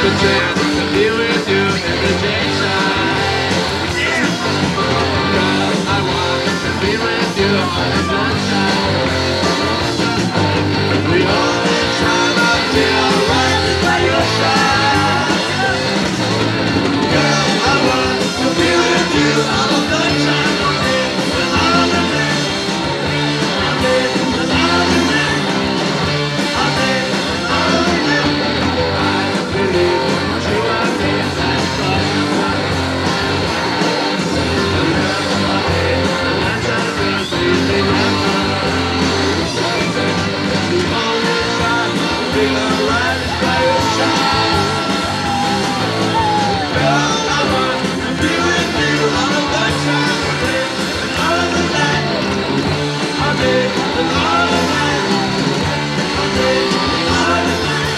pretend to be with you in the daytime. Girl, I want to be with you all the sunshine. The only time I feel right is by your side. Girl, I want to be with you all the time, all day and all the night. All day and all the night. All day and all the night. I believe what you are being like for your mind. And girl, all day and night I will be in your mind. The only time I feel alright is by your side. Girl, I want to be with you all the time, all day and all the night. All day and all the night. All day and all the night.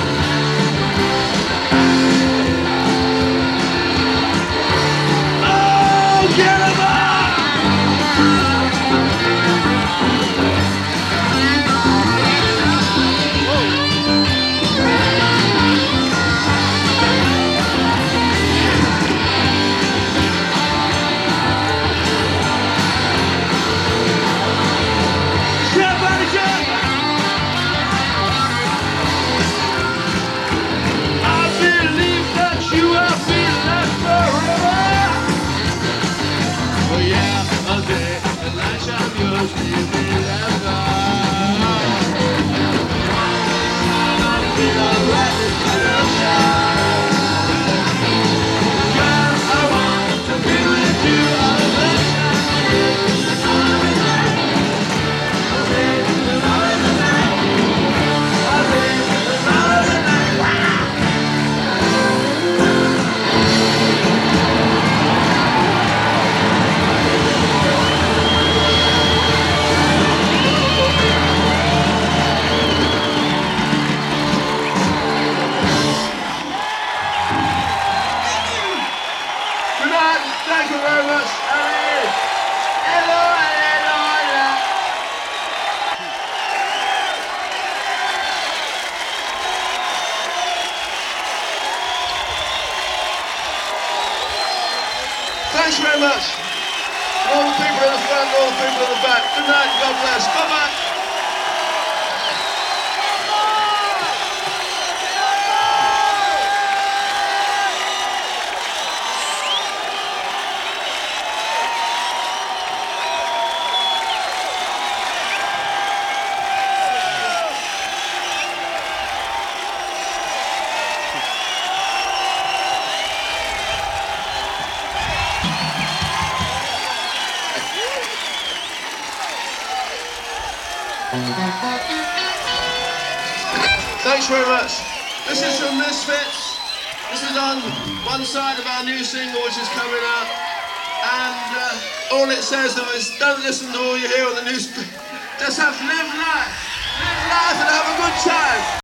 Oh, get 'em up! Somebody jump! I believe that you will be left forever. Oh yeah, all day and night shall yours be forever. I feel alright by your side. Girl, I want to be with you all the time. All the night. All day and all the night. All day and all the night. Wow. Good night. Thank you very much. Hello, hello, hello. Thanks very much. All the people in the front, all the people in the back. Good night. God bless. Bye-bye. Thanks very much. This is from Misfits. This is on one side of our new single which is coming out. And all it says though is don't listen to all you hear on the news. Just have to live life. Live life and have a good time.